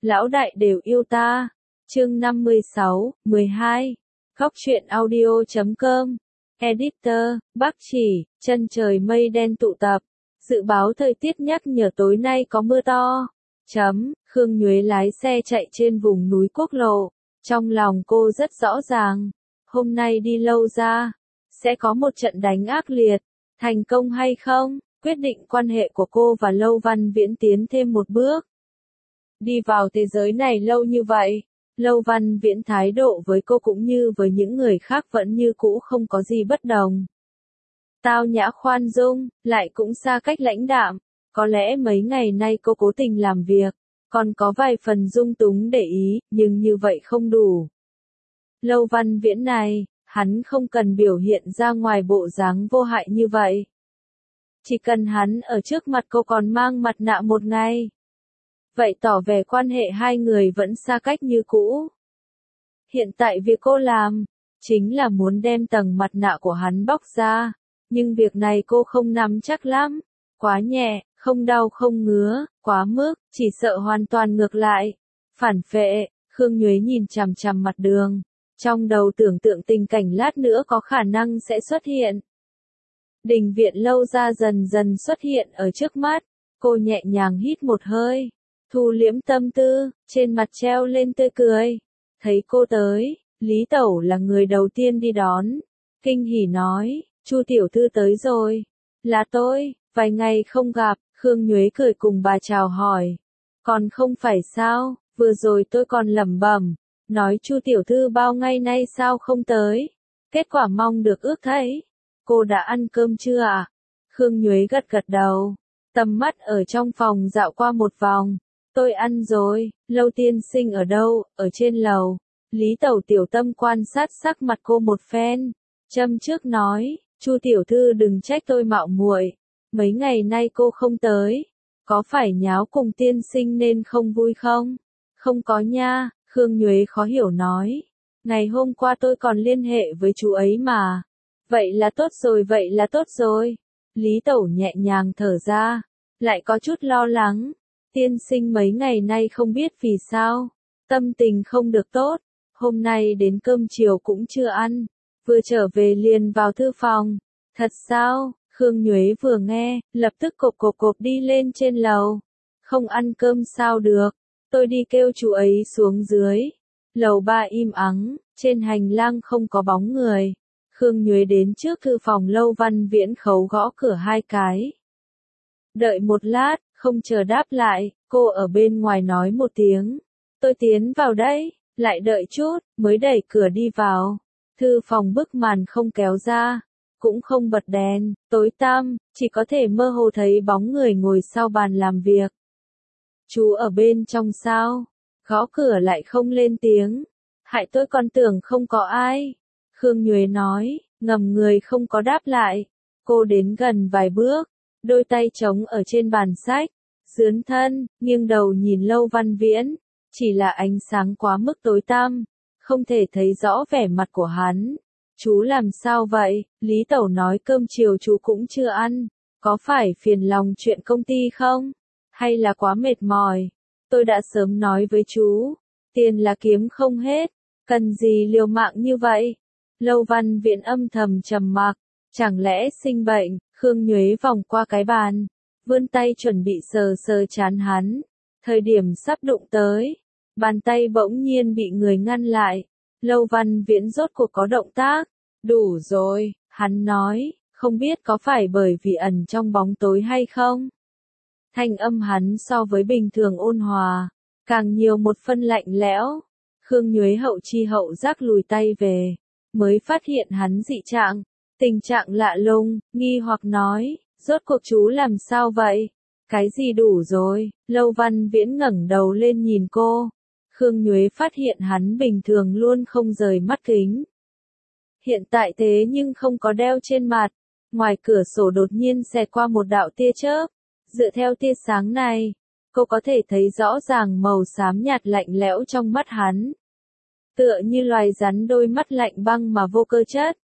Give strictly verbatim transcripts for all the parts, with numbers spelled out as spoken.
lão đại đều yêu ta. Chương năm mươi sáu, mười hai. Góc truyện audio chấm com. Editor, Bắc Chỉ, chân trời mây đen tụ tập. Dự báo thời tiết nhắc nhở tối nay có mưa to. Chấm, Khương Nhuế lái xe chạy trên vùng núi quốc lộ. Trong lòng cô rất rõ ràng. Hôm nay đi Lâu ra, sẽ có một trận đánh ác liệt. Thành công hay không, quyết định quan hệ của cô và Lâu Văn Viễn tiến thêm một bước. Đi vào thế giới này lâu như vậy, Lâu Văn Viễn thái độ với cô cũng như với những người khác vẫn như cũ không có gì bất đồng. Tao nhã khoan dung, lại cũng xa cách lãnh đạm, có lẽ mấy ngày nay cô cố tình làm việc, còn có vài phần dung túng để ý, nhưng như vậy không đủ. Lâu Văn Viễn này, hắn không cần biểu hiện ra ngoài bộ dáng vô hại như vậy. Chỉ cần hắn ở trước mặt cô còn mang mặt nạ một ngày. Vậy tỏ vẻ quan hệ hai người vẫn xa cách như cũ. Hiện tại việc cô làm, chính là muốn đem tầng mặt nạ của hắn bóc ra. Nhưng việc này cô không nắm chắc lắm. Quá nhẹ, không đau không ngứa, quá mức, chỉ sợ hoàn toàn ngược lại. Phản phệ, Khương Nhuế nhìn chằm chằm mặt đường. Trong đầu tưởng tượng tình cảnh lát nữa có khả năng sẽ xuất hiện. Đình viện Lâu ra dần dần xuất hiện ở trước mắt. Cô nhẹ nhàng hít một hơi. Thu liễm tâm tư, trên mặt treo lên tươi cười. Thấy cô tới, Lý Tẩu là người đầu tiên đi đón. Kinh hỉ nói, Chu tiểu thư tới rồi. Là tôi, vài ngày không gặp, Khương Nhuế cười cùng bà chào hỏi. Còn không phải sao, vừa rồi tôi còn lẩm bẩm, nói Chu tiểu thư bao ngày nay sao không tới. Kết quả mong được ước thấy. Cô đã ăn cơm chưa ạ? À? Khương Nhuế gật gật đầu. Tầm mắt ở trong phòng dạo qua một vòng. Tôi ăn rồi, Lâu tiên sinh ở đâu, ở trên lầu. Lý Tẩu tiểu tâm quan sát sắc mặt cô một phen. Châm trước nói, Chu tiểu thư đừng trách tôi mạo muội. Mấy ngày nay cô không tới. Có phải nháo cùng tiên sinh nên không vui không? Không có nha, Khương Nhuế khó hiểu nói. Ngày hôm qua tôi còn liên hệ với chú ấy mà. Vậy là tốt rồi, vậy là tốt rồi. Lý Tẩu nhẹ nhàng thở ra. Lại có chút lo lắng. Tiên sinh mấy ngày nay không biết vì sao, tâm tình không được tốt, hôm nay đến cơm chiều cũng chưa ăn, vừa trở về liền vào thư phòng. Thật sao? Khương Nhuế vừa nghe, lập tức cộp cộp cộp đi lên trên lầu. Không ăn cơm sao được, tôi đi kêu chú ấy xuống dưới. Lầu ba im ắng, trên hành lang không có bóng người. Khương Nhuế đến trước thư phòng Lâu Văn Viễn khấu gõ cửa hai cái. Đợi một lát, không chờ đáp lại, cô ở bên ngoài nói một tiếng. Tôi tiến vào đây, lại đợi chút, mới đẩy cửa đi vào. Thư phòng bức màn không kéo ra, cũng không bật đèn, tối tăm, chỉ có thể mơ hồ thấy bóng người ngồi sau bàn làm việc. Chú ở bên trong sao? Gõ cửa lại không lên tiếng. Hại tôi còn tưởng không có ai. Khương Nhuế nói, ngầm người không có đáp lại. Cô đến gần vài bước, đôi tay trống ở trên bàn sách. Dướn thân, nghiêng đầu nhìn Lâu Văn Viễn, chỉ là ánh sáng quá mức tối tăm, không thể thấy rõ vẻ mặt của hắn. Chú làm sao vậy? Lý Tẩu nói cơm chiều chú cũng chưa ăn, có phải phiền lòng chuyện công ty không? Hay là quá mệt mỏi? Tôi đã sớm nói với chú, tiền là kiếm không hết, cần gì liều mạng như vậy? Lâu Văn Viễn âm thầm trầm mặc, chẳng lẽ sinh bệnh? Khương Nhuế vòng qua cái bàn. Vươn tay chuẩn bị sờ sờ trán hắn. Thời điểm sắp đụng tới, bàn tay bỗng nhiên bị người ngăn lại. Lâu Văn Viễn rốt cuộc có động tác. Đủ rồi, hắn nói, không biết có phải bởi vì ẩn trong bóng tối hay không? Thanh âm hắn so với bình thường ôn hòa, càng nhiều một phân lạnh lẽo. Khương Nhuế hậu chi hậu giác lùi tay về, mới phát hiện hắn dị trạng, tình trạng lạ lùng, nghi hoặc nói. Rốt cuộc chú làm sao vậy? Cái gì đủ rồi? Lâu Văn Viễn ngẩng đầu lên nhìn cô. Khương Nhuế phát hiện hắn bình thường luôn không rời mắt kính. Hiện tại thế nhưng không có đeo trên mặt. Ngoài cửa sổ đột nhiên xẹt qua một đạo tia chớp. Dựa theo tia sáng này, cô có thể thấy rõ ràng màu xám nhạt lạnh lẽo trong mắt hắn. Tựa như loài rắn đôi mắt lạnh băng mà vô cơ chất.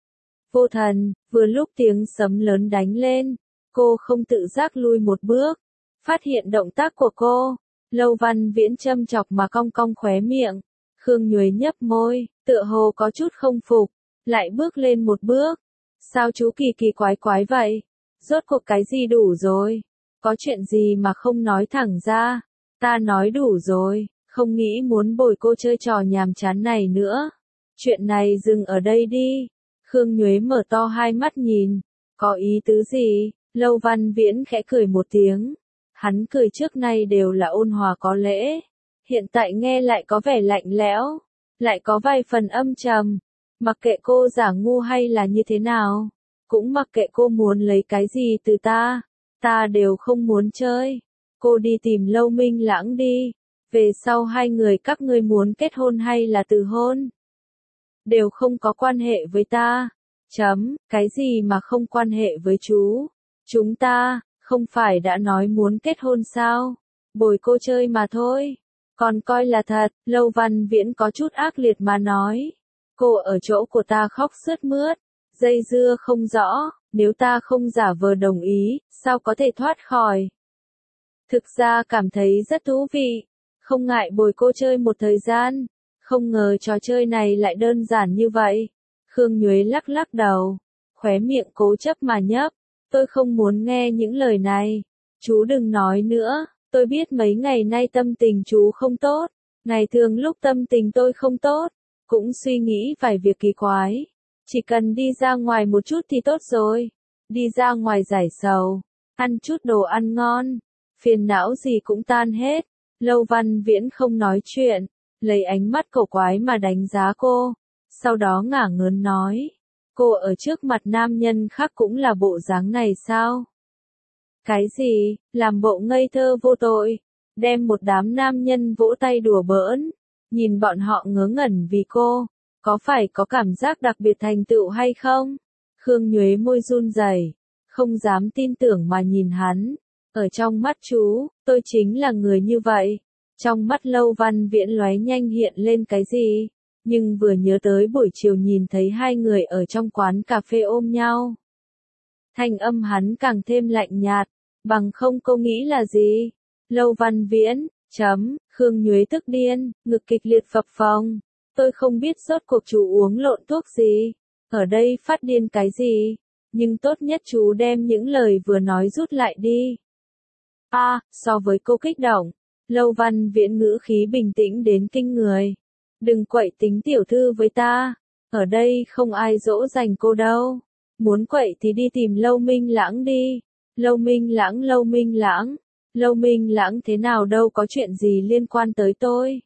Vô thần, vừa lúc tiếng sấm lớn đánh lên, cô không tự giác lui một bước, phát hiện động tác của cô, Lâu Văn Viễn châm chọc mà cong cong khóe miệng. Khương Nhuế nhấp môi, tựa hồ có chút không phục, lại bước lên một bước. Sao chú kỳ kỳ quái quái vậy? Rốt cuộc cái gì đủ rồi? Có chuyện gì mà không nói thẳng ra? Ta nói đủ rồi, không nghĩ muốn bồi cô chơi trò nhàm chán này nữa. Chuyện này dừng ở đây đi. Khương Nhuế mở to hai mắt nhìn. Có ý tứ gì? Lâu Văn Viễn khẽ cười một tiếng. Hắn cười trước nay đều là ôn hòa có lễ. Hiện tại nghe lại có vẻ lạnh lẽo. Lại có vài phần âm trầm. Mặc kệ cô giả ngu hay là như thế nào. Cũng mặc kệ cô muốn lấy cái gì từ ta. Ta đều không muốn chơi. Cô đi tìm Lâu Minh Lãng đi. Về sau hai người các ngươi muốn kết hôn hay là từ hôn. Đều không có quan hệ với ta. Chấm, cái gì mà không quan hệ với chú? Chúng ta, không phải đã nói muốn kết hôn sao? Bồi cô chơi mà thôi. Còn coi là thật, Lâu Văn Viễn có chút ác liệt mà nói. Cô ở chỗ của ta khóc sướt mướt. Dây dưa không rõ, nếu ta không giả vờ đồng ý, sao có thể thoát khỏi? Thực ra cảm thấy rất thú vị. Không ngại bồi cô chơi một thời gian. Không ngờ trò chơi này lại đơn giản như vậy. Khương Nhuế lắc lắc đầu. Khóe miệng cố chấp mà nhấp. Tôi không muốn nghe những lời này. Chú đừng nói nữa. Tôi biết mấy ngày nay tâm tình chú không tốt. Ngày thường lúc tâm tình tôi không tốt. Cũng suy nghĩ vài việc kỳ quái. Chỉ cần đi ra ngoài một chút thì tốt rồi. Đi ra ngoài giải sầu. Ăn chút đồ ăn ngon. Phiền não gì cũng tan hết. Lâu Văn Viễn không nói chuyện. Lấy ánh mắt cổ quái mà đánh giá cô. Sau đó ngả ngớn nói. Cô ở trước mặt nam nhân khác cũng là bộ dáng này sao? Cái gì, làm bộ ngây thơ vô tội. Đem một đám nam nhân vỗ tay đùa bỡn. Nhìn bọn họ ngớ ngẩn vì cô. Có phải có cảm giác đặc biệt thành tựu hay không? Khương Nhuế môi run rẩy, không dám tin tưởng mà nhìn hắn. Ở trong mắt chú, tôi chính là người như vậy. Trong mắt Lâu Văn Viễn lóe nhanh hiện lên cái gì? Nhưng vừa nhớ tới buổi chiều nhìn thấy hai người ở trong quán cà phê ôm nhau. Thanh âm hắn càng thêm lạnh nhạt. Bằng không cô nghĩ là gì? Lâu Văn Viễn, chấm, Khương Nhuế tức điên, ngực kịch liệt phập phồng. Tôi không biết rốt cuộc chú uống lộn thuốc gì. Ở đây phát điên cái gì. Nhưng tốt nhất chú đem những lời vừa nói rút lại đi. A, à, so với cô kích động. Lâu Văn Viễn ngữ khí bình tĩnh đến kinh người. Đừng quậy tính tiểu thư với ta. Ở đây không ai dỗ dành cô đâu. Muốn quậy thì đi tìm Lâu Minh Lãng đi. Lâu Minh Lãng, Lâu Minh Lãng. Lâu Minh Lãng thế nào đâu có chuyện gì liên quan tới tôi.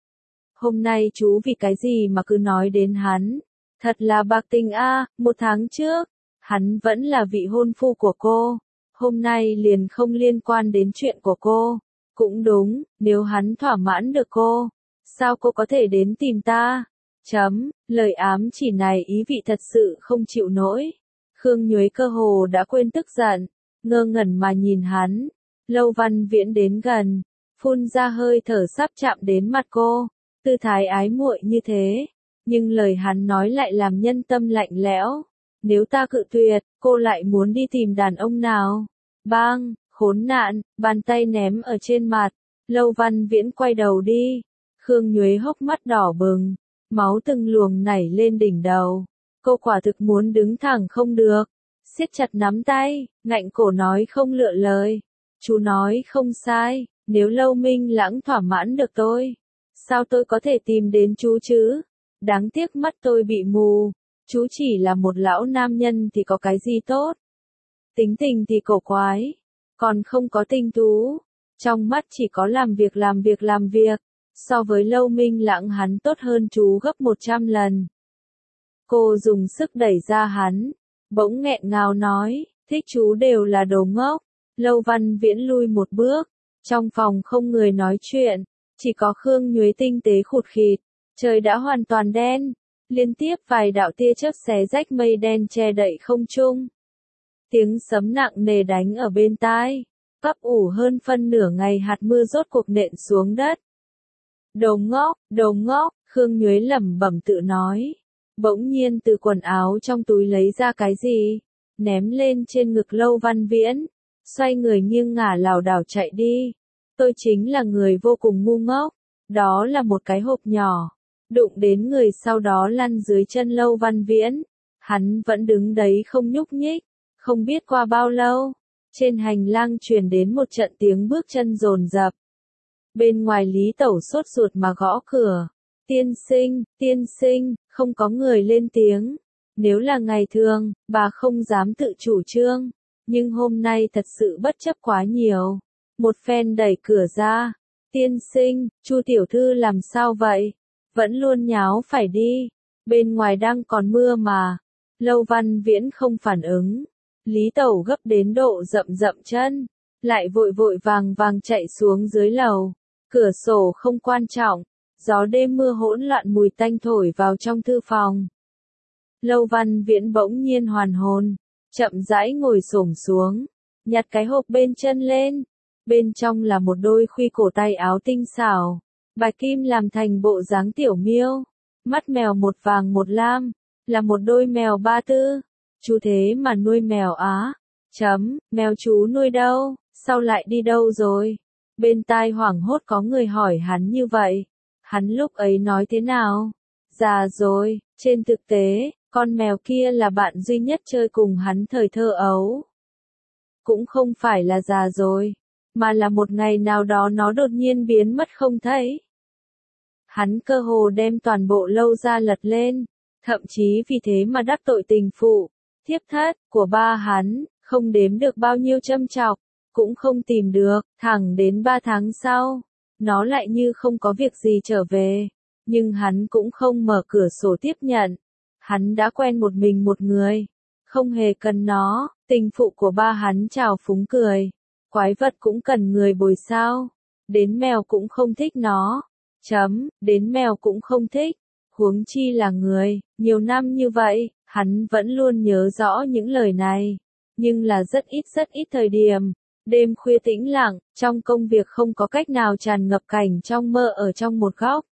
Hôm nay chú vì cái gì mà cứ nói đến hắn. Thật là bạc tình a, à, một tháng trước. Hắn vẫn là vị hôn phu của cô. Hôm nay liền không liên quan đến chuyện của cô. Cũng đúng, nếu hắn thỏa mãn được cô. Sao cô có thể đến tìm ta? Chấm, lời ám chỉ này ý vị thật sự không chịu nổi. Khương Nhuế cơ hồ đã quên tức giận. Ngơ ngẩn mà nhìn hắn. Lâu Văn Viễn đến gần. Phun ra hơi thở sắp chạm đến mặt cô. Tư thái ái muội như thế. Nhưng lời hắn nói lại làm nhân tâm lạnh lẽo. Nếu ta cự tuyệt, cô lại muốn đi tìm đàn ông nào? Bang, khốn nạn, bàn tay ném ở trên mặt. Lâu Văn Viễn quay đầu đi. Khương Nhuế hốc mắt đỏ bừng. Máu từng luồng nảy lên đỉnh đầu. Cô quả thực muốn đứng thẳng không được. Siết chặt nắm tay, ngạnh cổ nói không lựa lời. Chú nói không sai, nếu Lâu Minh Lãng thỏa mãn được tôi. Sao tôi có thể tìm đến chú chứ? Đáng tiếc mắt tôi bị mù. Chú chỉ là một lão nam nhân thì có cái gì tốt? Tính tình thì cổ quái. Còn không có tinh tú. Trong mắt chỉ có làm việc làm việc làm việc. So với Lâu Minh Lãng hắn tốt hơn chú gấp một trăm lần. Cô dùng sức đẩy ra hắn. Bỗng nghẹn ngào nói, thích chú đều là đồ ngốc. Lâu Văn Viễn lui một bước. Trong phòng không người nói chuyện. Chỉ có Khương Nhuế tinh tế khụt khịt. Trời đã hoàn toàn đen. Liên tiếp vài đạo tia chớp xé rách mây đen che đậy không trung. Tiếng sấm nặng nề đánh ở bên tai. Ấp ủ hơn phân nửa ngày hạt mưa rốt cuộc nện xuống đất. Đồ ngốc, đồ ngốc, Khương Nhuế lẩm bẩm tự nói. Bỗng nhiên từ quần áo trong túi lấy ra cái gì. Ném lên trên ngực Lâu Văn Viễn. Xoay người nghiêng ngả lảo đảo chạy đi. Tôi chính là người vô cùng ngu ngốc. Đó là một cái hộp nhỏ. Đụng đến người sau đó lăn dưới chân Lâu Văn Viễn. Hắn vẫn đứng đấy không nhúc nhích. Không biết qua bao lâu, trên hành lang truyền đến một trận tiếng bước chân dồn dập. Bên ngoài Lý Tẩu sốt ruột mà gõ cửa. Tiên sinh, tiên sinh, không có người lên tiếng. Nếu là ngày thường, bà không dám tự chủ trương. Nhưng hôm nay thật sự bất chấp quá nhiều. Một phen đẩy cửa ra. Tiên sinh, Chu tiểu thư làm sao vậy? Vẫn luôn nháo phải đi. Bên ngoài đang còn mưa mà. Lâu Văn Viễn không phản ứng. Lý Tẩu gấp đến độ rậm rậm chân. Lại vội vội vàng vàng chạy xuống dưới lầu. Cửa sổ không quan trọng. Gió đêm mưa hỗn loạn mùi tanh thổi vào trong thư phòng. Lâu Văn Viễn bỗng nhiên hoàn hồn. Chậm rãi ngồi xổm xuống. Nhặt cái hộp bên chân lên. Bên trong là một đôi khuy cổ tay áo tinh xảo. Bạch kim làm thành bộ dáng tiểu miêu. Mắt mèo một vàng một lam. Là một đôi mèo ba tư. Chú thế mà nuôi mèo á. Chấm, mèo chú nuôi đâu, sao lại đi đâu rồi? Bên tai hoảng hốt có người hỏi hắn như vậy. Hắn lúc ấy nói thế nào? Già rồi, trên thực tế, con mèo kia là bạn duy nhất chơi cùng hắn thời thơ ấu. Cũng không phải là già rồi, mà là một ngày nào đó nó đột nhiên biến mất không thấy. Hắn cơ hồ đem toàn bộ Lâu ra lật lên, thậm chí vì thế mà đắc tội tình phụ, thiếp thất của ba hắn, không đếm được bao nhiêu châm chọc, cũng không tìm được, thẳng đến ba tháng sau, nó lại như không có việc gì trở về, nhưng hắn cũng không mở cửa sổ tiếp nhận. Hắn đã quen một mình một người, không hề cần nó. Tình phụ của ba hắn trào phúng cười, quái vật cũng cần người bồi sao? Đến mèo cũng không thích nó. Chấm, đến mèo cũng không thích. Huống chi là người, nhiều năm như vậy, hắn vẫn luôn nhớ rõ những lời này. Nhưng là rất ít rất ít thời điểm. Đêm khuya tĩnh lặng, trong công việc không có cách nào tràn ngập cảnh trong mơ ở trong một góc.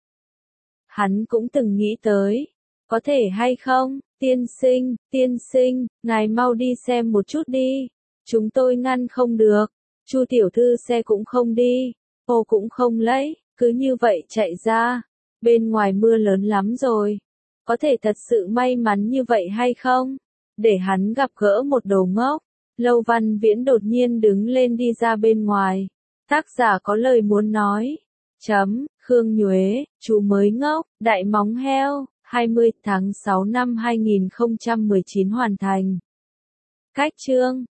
Hắn cũng từng nghĩ tới, có thể hay không, tiên sinh, tiên sinh, ngài mau đi xem một chút đi. Chúng tôi ngăn không được. Chu tiểu thư xe cũng không đi, ô cũng không lấy, cứ như vậy chạy ra. Bên ngoài mưa lớn lắm rồi. Có thể thật sự may mắn như vậy hay không? Để hắn gặp gỡ một đồ ngốc. Lâu Văn Viễn đột nhiên đứng lên đi ra bên ngoài. Tác giả có lời muốn nói. Chấm, Khương Nhuế, chú mới ngốc, đại móng heo, hai mươi tháng sáu năm hai nghìn không trăm mười chín hoàn thành. Cách chương